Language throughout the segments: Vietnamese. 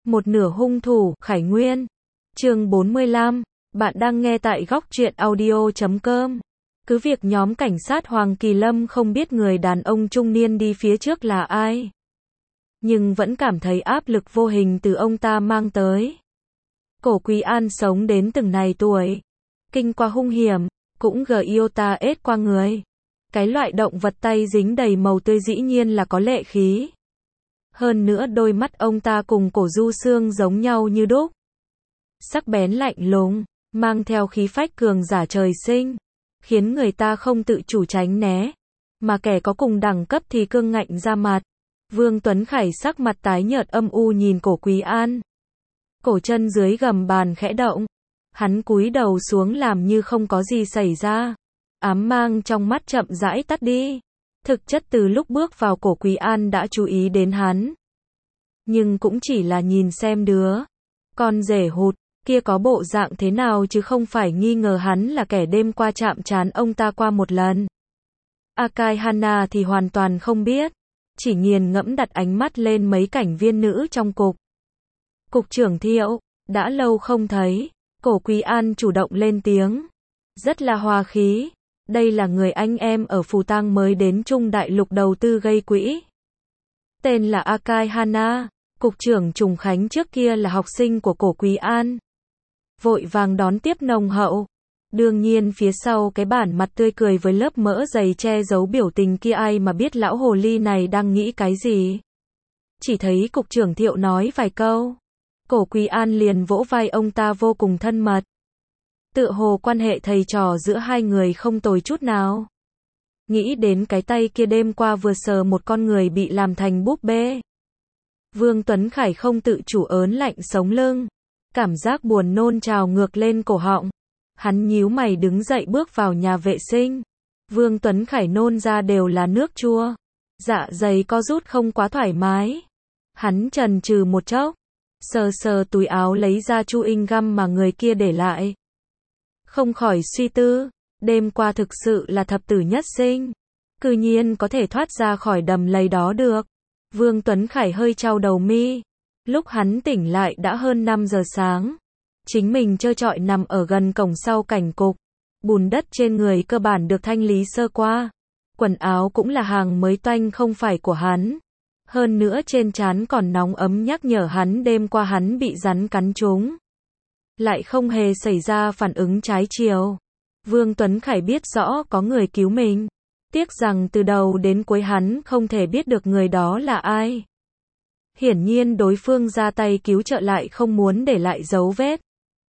Một nửa hung thủ, Khải Nguyên. Chương 45. Bạn đang nghe tại góc truyện audio.com. Cứ việc nhóm cảnh sát Hoàng Kỳ Lâm không biết người đàn ông trung niên đi phía trước là ai, nhưng vẫn cảm thấy áp lực vô hình từ ông ta mang tới. Cổ Quý An sống đến từng này tuổi, kinh qua hung hiểm, cũng Iota ết qua người. Cái loại động vật tay dính đầy màu tươi dĩ nhiên là có lệ khí. Hơn nữa đôi mắt ông ta cùng Cổ Du Sương giống nhau như đúc. Sắc bén lạnh lùng, mang theo khí phách cường giả trời sinh, khiến người ta không tự chủ tránh né, mà kẻ có cùng đẳng cấp thì cương ngạnh ra mặt. Vương Tuấn Khải sắc mặt tái nhợt âm u nhìn Cổ Quý An. Cổ chân dưới gầm bàn khẽ động, hắn cúi đầu xuống làm như không có gì xảy ra. Ám mang trong mắt chậm rãi tắt đi. Thực chất từ lúc bước vào Cổ Quý An đã chú ý đến hắn, nhưng cũng chỉ là nhìn xem đứa con rể hụt kia có bộ dạng thế nào, chứ không phải nghi ngờ hắn là kẻ đêm qua chạm trán ông ta qua một lần. Akai Hana thì hoàn toàn không biết, chỉ nghiền ngẫm đặt ánh mắt lên mấy cảnh viên nữ trong cục. Cục trưởng Thiệu, đã lâu không thấy. Cổ Quý An chủ động lên tiếng, rất là hòa khí. Đây là người anh em ở Phù Tang mới đến Trung Đại Lục đầu tư gây quỹ, tên là Akai Hana. Cục trưởng Trùng Khánh trước kia là học sinh của Cổ Quý An, vội vàng đón tiếp nồng hậu. Đương nhiên phía sau cái bản mặt tươi cười với lớp mỡ dày che giấu biểu tình kia, ai mà biết lão hồ ly này đang nghĩ cái gì. Chỉ thấy cục trưởng Thiệu nói vài câu, Cổ Quý An liền vỗ vai ông ta vô cùng thân mật. Tựa hồ quan hệ thầy trò giữa hai người không tồi chút nào. Nghĩ đến cái tay kia đêm qua vừa sờ một con người bị làm thành búp bê, Vương Tuấn Khải không tự chủ ớn lạnh sống lưng. Cảm giác buồn nôn trào ngược lên cổ họng. Hắn nhíu mày đứng dậy bước vào nhà vệ sinh. Vương Tuấn Khải nôn ra đều là nước chua. Dạ dày co rút không quá thoải mái. Hắn chần chừ một chốc, sờ sờ túi áo lấy ra chewing gum mà người kia để lại. Không khỏi suy tư, đêm qua thực sự là thập tử nhất sinh, cư nhiên có thể thoát ra khỏi đầm lầy đó được. Vương Tuấn Khải hơi chau đầu mi. Lúc hắn tỉnh lại đã hơn 5 giờ sáng. Chính mình trơ trọi nằm ở gần cổng sau cảnh cục. Bùn đất trên người cơ bản được thanh lý sơ qua. Quần áo cũng là hàng mới toanh không phải của hắn. Hơn nữa trên trán còn nóng ấm nhắc nhở hắn đêm qua hắn bị rắn cắn trúng, lại không hề xảy ra phản ứng trái chiều. Vương Tuấn Khải biết rõ có người cứu mình. Tiếc rằng từ đầu đến cuối hắn không thể biết được người đó là ai. Hiển nhiên đối phương ra tay cứu trợ lại không muốn để lại dấu vết.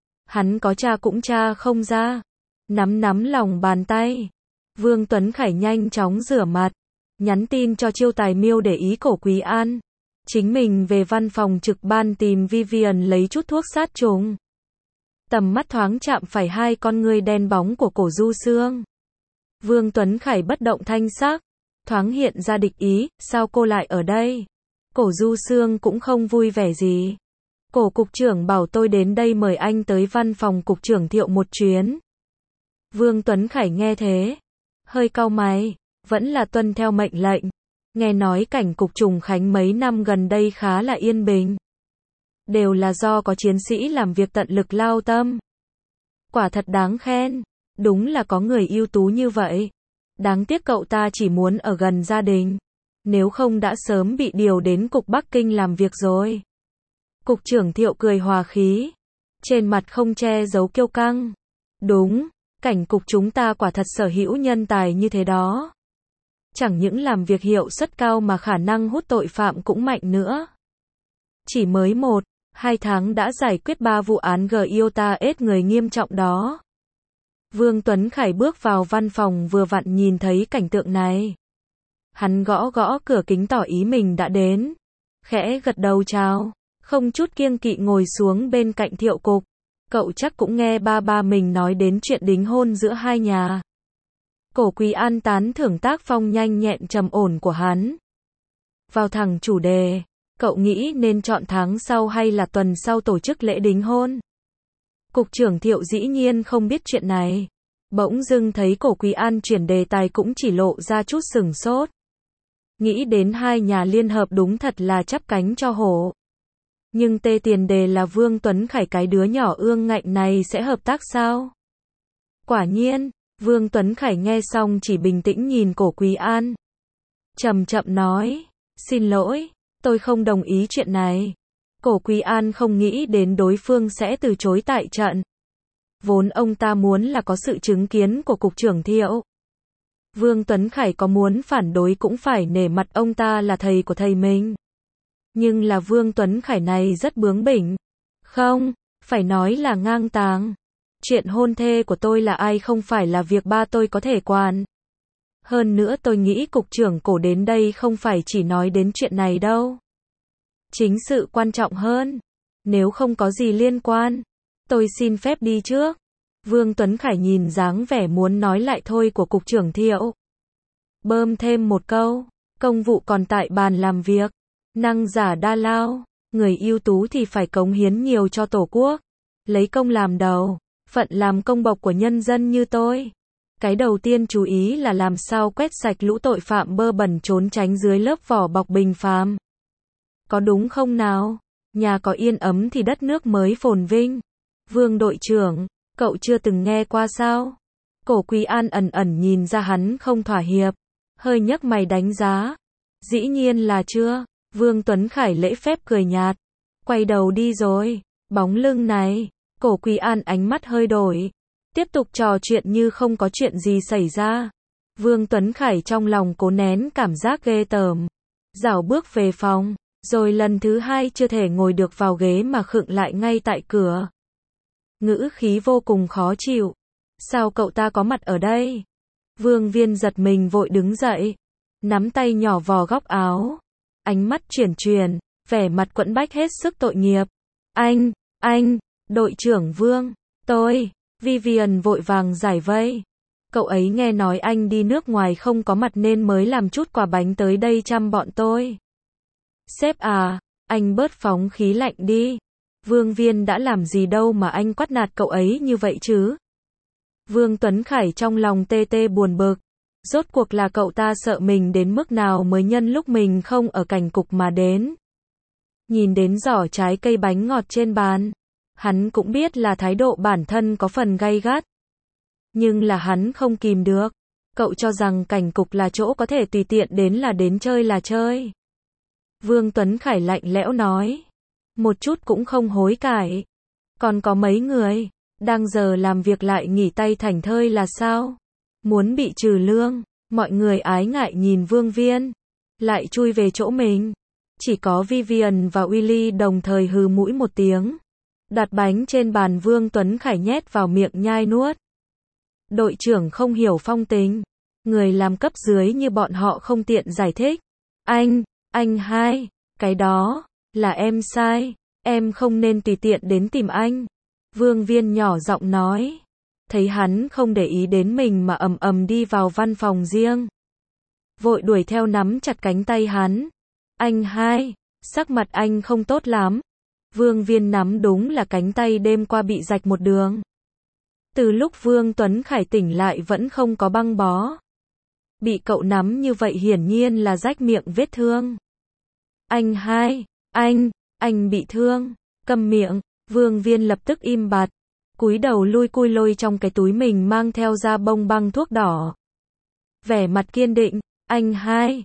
Hắn có tra cũng tra không ra. Nắm lòng bàn tay, Vương Tuấn Khải nhanh chóng rửa mặt, nhắn tin cho Chiêu Tài Miêu để ý Cổ Quý An. Chính mình về văn phòng trực ban tìm Vivian lấy chút thuốc sát trùng. Tầm mắt thoáng chạm phải hai con ngươi đen bóng của Cổ Du Sương. Vương Tuấn Khải bất động thanh sắc, thoáng hiện ra địch ý, sao cô lại ở đây? Cổ Du Sương cũng không vui vẻ gì. Cổ cục trưởng bảo tôi đến đây mời anh tới văn phòng cục trưởng Thiệu một chuyến. Vương Tuấn Khải nghe thế, hơi cau mày, vẫn là tuân theo mệnh lệnh. Nghe nói cảnh cục Trùng Khánh mấy năm gần đây khá là yên bình. Đều là do có chiến sĩ làm việc tận lực lao tâm. Quả thật đáng khen, đúng là có người ưu tú như vậy. Đáng tiếc cậu ta chỉ muốn ở gần gia đình, nếu không đã sớm bị điều đến cục Bắc Kinh làm việc rồi. Cục trưởng Thiệu cười hòa khí, trên mặt không che giấu kiêu căng. Đúng, cảnh cục chúng ta quả thật sở hữu nhân tài như thế đó. Chẳng những làm việc hiệu suất cao mà khả năng hút tội phạm cũng mạnh nữa. Chỉ mới 1-2 tháng đã giải quyết 3 vụ án Iota ết người nghiêm trọng đó. Vương Tuấn Khải bước vào văn phòng vừa vặn nhìn thấy cảnh tượng này. Hắn gõ gõ cửa kính tỏ ý mình đã đến. Khẽ gật đầu chào, không chút kiêng kỵ ngồi xuống bên cạnh Thiệu cục. Cậu chắc cũng nghe ba mình nói đến chuyện đính hôn giữa hai nhà. Cổ Quý An tán thưởng tác phong nhanh nhẹn trầm ổn của hắn. Vào thẳng chủ đề, cậu nghĩ nên chọn tháng sau hay là tuần sau tổ chức lễ đính hôn? Cục trưởng Thiệu dĩ nhiên không biết chuyện này. Bỗng dưng thấy Cổ Quý An chuyển đề tài cũng chỉ lộ ra chút sửng sốt. Nghĩ đến hai nhà liên hợp đúng thật là chắp cánh cho hổ. Nhưng tiền đề là Vương Tuấn Khải cái đứa nhỏ ương ngạnh này sẽ hợp tác sao? Quả nhiên, Vương Tuấn Khải nghe xong chỉ bình tĩnh nhìn Cổ Quý An. Chậm chậm nói, xin lỗi, tôi không đồng ý chuyện này. Cổ Quý An không nghĩ đến đối phương sẽ từ chối tại trận. Vốn ông ta muốn là có sự chứng kiến của Cục trưởng Thiệu. Vương Tuấn Khải có muốn phản đối cũng phải nể mặt ông ta là thầy của thầy mình. Nhưng là Vương Tuấn Khải này rất bướng bỉnh. Không, phải nói là ngang tàng. Chuyện hôn thê của tôi là ai không phải là việc ba tôi có thể quản. Hơn nữa tôi nghĩ Cục trưởng Cổ đến đây không phải chỉ nói đến chuyện này đâu. Chính sự quan trọng hơn. Nếu không có gì liên quan, tôi xin phép đi trước. Vương Tuấn Khải nhìn dáng vẻ muốn nói lại thôi của Cục trưởng Thiệu. Bơm thêm một câu, công vụ còn tại bàn làm việc. Năng giả đa lao, người ưu tú thì phải cống hiến nhiều cho Tổ quốc. Lấy công làm đầu, phận làm công bộc của nhân dân như tôi. Cái đầu tiên chú ý là làm sao quét sạch lũ tội phạm bơ bẩn trốn tránh dưới lớp vỏ bọc bình phàm. Có đúng không nào? Nhà có yên ấm thì đất nước mới phồn vinh. Vương đội trưởng, cậu chưa từng nghe qua sao? Cổ Quý An ẩn ẩn nhìn ra hắn không thỏa hiệp, hơi nhấc mày đánh giá. Dĩ nhiên là chưa. Vương Tuấn Khải lễ phép cười nhạt, quay đầu đi rồi. Bóng lưng này, Cổ Quý An ánh mắt hơi đổi, tiếp tục trò chuyện như không có chuyện gì xảy ra. Vương Tuấn Khải trong lòng cố nén cảm giác ghê tởm, rảo bước về phòng, rồi lần thứ hai chưa thể ngồi được vào ghế mà khựng lại ngay tại cửa. Ngữ khí vô cùng khó chịu. Sao cậu ta có mặt ở đây? Vương Viên giật mình vội đứng dậy, nắm tay nhỏ vò góc áo, ánh mắt chuyển, vẻ mặt quẫn bách hết sức tội nghiệp. Anh, đội trưởng Vương, tôi, Vivian vội vàng giải vây. Cậu ấy nghe nói anh đi nước ngoài không có mặt nên mới làm chút quà bánh tới đây chăm bọn tôi. Sếp à, anh bớt phóng khí lạnh đi. Vương Viên đã làm gì đâu mà anh quát nạt cậu ấy như vậy chứ? Vương Tuấn Khải trong lòng tê buồn bực. Rốt cuộc là cậu ta sợ mình đến mức nào mới nhân lúc mình không ở cảnh cục mà đến. Nhìn đến giỏ trái cây bánh ngọt trên bàn, hắn cũng biết là thái độ bản thân có phần gay gắt. Nhưng là hắn không kìm được. Cậu cho rằng cảnh cục là chỗ có thể tùy tiện đến là đến chơi là chơi. Vương Tuấn Khải lạnh lẽo nói. Một chút cũng không hối cải. Còn có mấy người, đang giờ làm việc lại nghỉ tay thảnh thơi là sao? Muốn bị trừ lương, mọi người ái ngại nhìn Vương Viên, lại chui về chỗ mình. Chỉ có Vivian và Willy đồng thời hừ mũi một tiếng. Đặt bánh trên bàn Vương Tuấn Khải nhét vào miệng nhai nuốt. Đội trưởng không hiểu phong tình. Người làm cấp dưới như bọn họ không tiện giải thích. Anh hai, cái đó, là em sai. Em không nên tùy tiện đến tìm anh. Vương Viên nhỏ giọng nói. Thấy hắn không để ý đến mình mà ầm đi vào văn phòng riêng. Vội đuổi theo nắm chặt cánh tay hắn. Anh hai, sắc mặt anh không tốt lắm. Vương Viên nắm đúng là cánh tay đêm qua bị rạch một đường. Từ lúc Vương Tuấn Khải tỉnh lại vẫn không có băng bó. Bị cậu nắm như vậy hiển nhiên là rách miệng vết thương. Anh hai, anh bị thương, câm miệng. Vương Viên lập tức im bặt, cúi đầu lui cui lôi trong cái túi mình mang theo ra bông băng thuốc đỏ. Vẻ mặt kiên định, anh hai,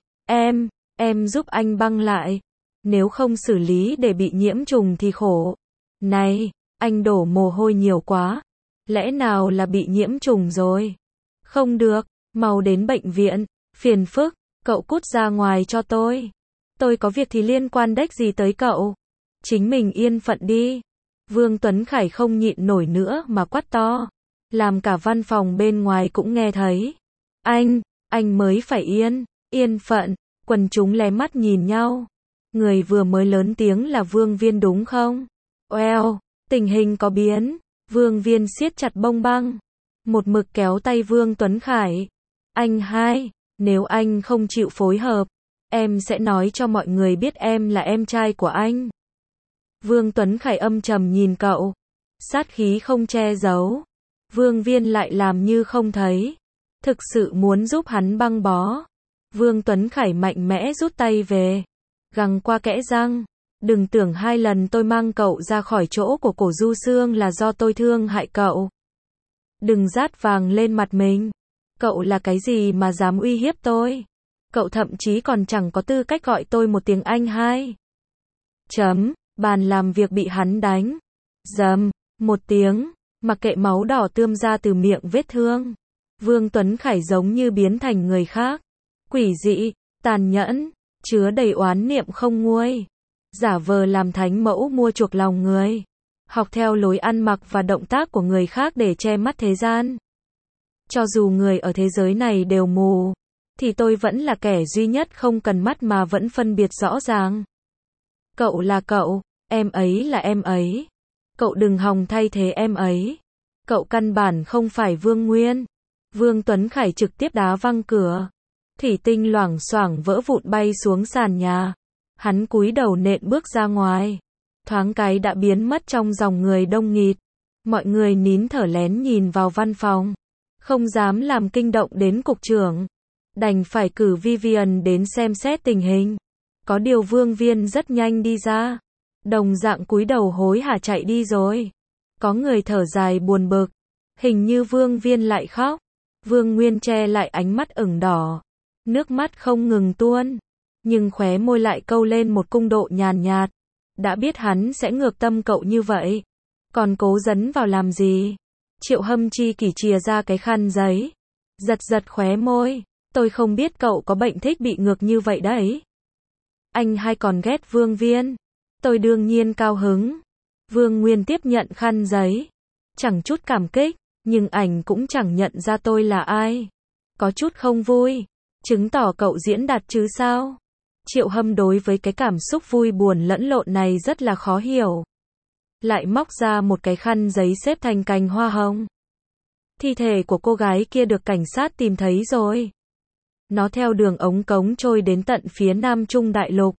em giúp anh băng lại. Nếu không xử lý để bị nhiễm trùng thì khổ. Này, anh đổ mồ hôi nhiều quá. Lẽ nào là bị nhiễm trùng rồi? Không được, mau đến bệnh viện, phiền phức, cậu cút ra ngoài cho tôi. Tôi có việc thì liên quan đếch gì tới cậu. Chính mình yên phận đi. Vương Tuấn Khải không nhịn nổi nữa mà quát to. Làm cả văn phòng bên ngoài cũng nghe thấy. Anh mới phải yên phận. Quần chúng lé mắt nhìn nhau. Người vừa mới lớn tiếng là Vương Viên đúng không? Tình hình có biến. Vương Viên siết chặt bông băng. Một mực kéo tay Vương Tuấn Khải. Anh hai, nếu anh không chịu phối hợp, em sẽ nói cho mọi người biết em là em trai của anh. Vương Tuấn Khải âm trầm nhìn cậu. Sát khí không che giấu. Vương Viên lại làm như không thấy. Thực sự muốn giúp hắn băng bó. Vương Tuấn Khải mạnh mẽ rút tay về. Găng qua kẽ răng. Đừng tưởng 2 lần tôi mang cậu ra khỏi chỗ của Cổ Du Sương là do tôi thương hại cậu. Đừng dát vàng lên mặt mình. Cậu là cái gì mà dám uy hiếp tôi? Cậu thậm chí còn chẳng có tư cách gọi tôi một tiếng anh hai. Bàn làm việc bị hắn đánh. Dầm, một tiếng, mặc kệ máu đỏ tươm ra từ miệng vết thương. Vương Tuấn Khải giống như biến thành người khác. Quỷ dị, tàn nhẫn, chứa đầy oán niệm không nguôi. Giả vờ làm thánh mẫu mua chuộc lòng người. Học theo lối ăn mặc và động tác của người khác để che mắt thế gian. Cho dù người ở thế giới này đều mù, thì tôi vẫn là kẻ duy nhất không cần mắt mà vẫn phân biệt rõ ràng. Cậu là cậu, em ấy là em ấy. Cậu đừng hòng thay thế em ấy. Cậu căn bản không phải Vương Nguyên. Vương Tuấn Khải trực tiếp đá văng cửa. Thủy tinh loảng xoảng vỡ vụn bay xuống sàn nhà. Hắn cúi đầu nện bước ra ngoài. Thoáng cái đã biến mất trong dòng người đông nghịt. Mọi người nín thở lén nhìn vào văn phòng. Không dám làm kinh động đến cục trưởng. Đành phải cử Vivian đến xem xét tình hình. Có điều Vương Viên rất nhanh đi ra. Đồng dạng cúi đầu hối hả chạy đi rồi. Có người thở dài buồn bực. Hình như Vương Viên lại khóc. Vương Nguyên che lại ánh mắt ửng đỏ. Nước mắt không ngừng tuôn. Nhưng khóe môi lại câu lên một cung độ nhàn nhạt. Đã biết hắn sẽ ngược tâm cậu như vậy. Còn cố dấn vào làm gì? Triệu Hâm chi kỷ chìa ra cái khăn giấy. Giật giật khóe môi. Tôi không biết cậu có bệnh thích bị ngược như vậy đấy. Anh hay còn ghét Vương Viên. Tôi đương nhiên cao hứng. Vương Nguyên tiếp nhận khăn giấy. Chẳng chút cảm kích, nhưng ảnh cũng chẳng nhận ra tôi là ai. Có chút không vui. Chứng tỏ cậu diễn đạt chứ sao? Triệu Hâm đối với cái cảm xúc vui buồn lẫn lộn này rất là khó hiểu. Lại móc ra một cái khăn giấy xếp thành cành hoa hồng. Thi thể của cô gái kia được cảnh sát tìm thấy rồi. Nó theo đường ống cống trôi đến tận phía Nam Trung Đại Lục.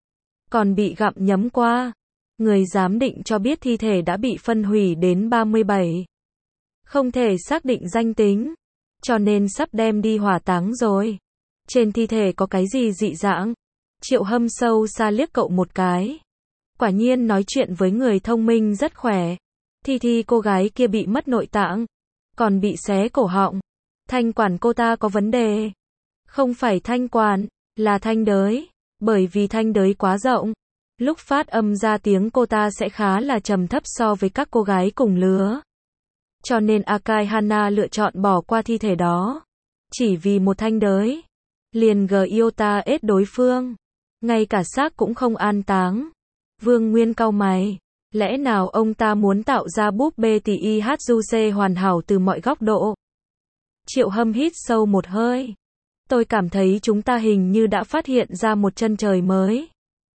Còn bị gặm nhấm qua. Người giám định cho biết thi thể đã bị phân hủy đến 37. Không thể xác định danh tính. Cho nên sắp đem đi hỏa táng rồi. Trên thi thể có cái gì dị dạng? Triệu Hâm sâu xa liếc cậu một cái. Quả nhiên nói chuyện với người thông minh rất khỏe. Thi cô gái kia bị mất nội tạng. Còn bị xé cổ họng. Thanh quản cô ta có vấn đề. Không phải thanh quản, là thanh đới. Bởi vì thanh đới quá rộng. Lúc phát âm ra tiếng cô ta sẽ khá là trầm thấp so với các cô gái cùng lứa. Cho nên Akai Hana lựa chọn bỏ qua thi thể đó. Chỉ vì một thanh đới. Liền Giota ết đối phương. Ngay cả xác cũng không an táng. Vương Nguyên cau mày. Lẽ nào ông ta muốn tạo ra búp bê TIHJUC hoàn hảo từ mọi góc độ? Triệu Hâm hít sâu một hơi. Tôi cảm thấy chúng ta hình như đã phát hiện ra một chân trời mới.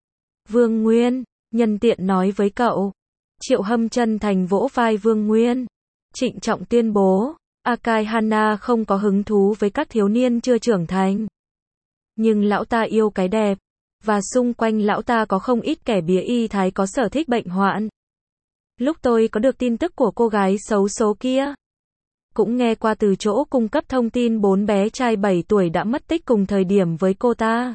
Vương Nguyên, nhân tiện nói với cậu. Triệu Hâm chân thành vỗ vai Vương Nguyên. Trịnh trọng tuyên bố, Akai Hana không có hứng thú với các thiếu niên chưa trưởng thành. Nhưng lão ta yêu cái đẹp. Và xung quanh lão ta có không ít kẻ bía y thái có sở thích bệnh hoạn. Lúc tôi có được tin tức của cô gái xấu số kia, cũng nghe qua từ chỗ cung cấp thông tin 4 bé trai 7 tuổi đã mất tích cùng thời điểm với cô ta.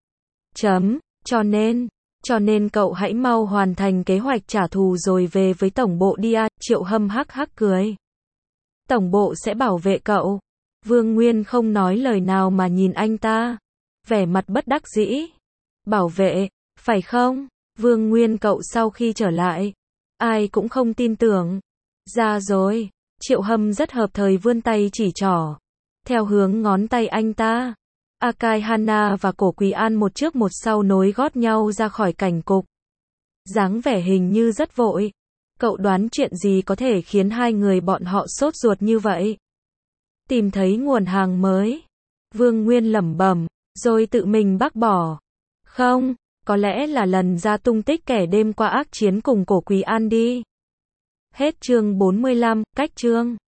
Cho nên cậu hãy mau hoàn thành kế hoạch trả thù rồi về với tổng bộ đi à, Triệu Hâm hắc hắc cười. Tổng bộ sẽ bảo vệ cậu. Vương Nguyên không nói lời nào mà nhìn anh ta. Vẻ mặt bất đắc dĩ. Bảo vệ, phải không? Vương Nguyên cậu sau khi trở lại. Ai cũng không tin tưởng. Ra rồi. Triệu Hâm rất hợp thời vươn tay chỉ trỏ. Theo hướng ngón tay anh ta. Akai Hana và Cổ Quý An một trước một sau nối gót nhau ra khỏi cảnh cục. Dáng vẻ hình như rất vội. Cậu đoán chuyện gì có thể khiến hai người bọn họ sốt ruột như vậy? Tìm thấy nguồn hàng mới. Vương Nguyên lẩm bẩm, rồi tự mình bác bỏ. Không, có lẽ là lần ra tung tích kẻ đêm qua ác chiến cùng Cổ Quý An đi. Hết chương 45, cách chương.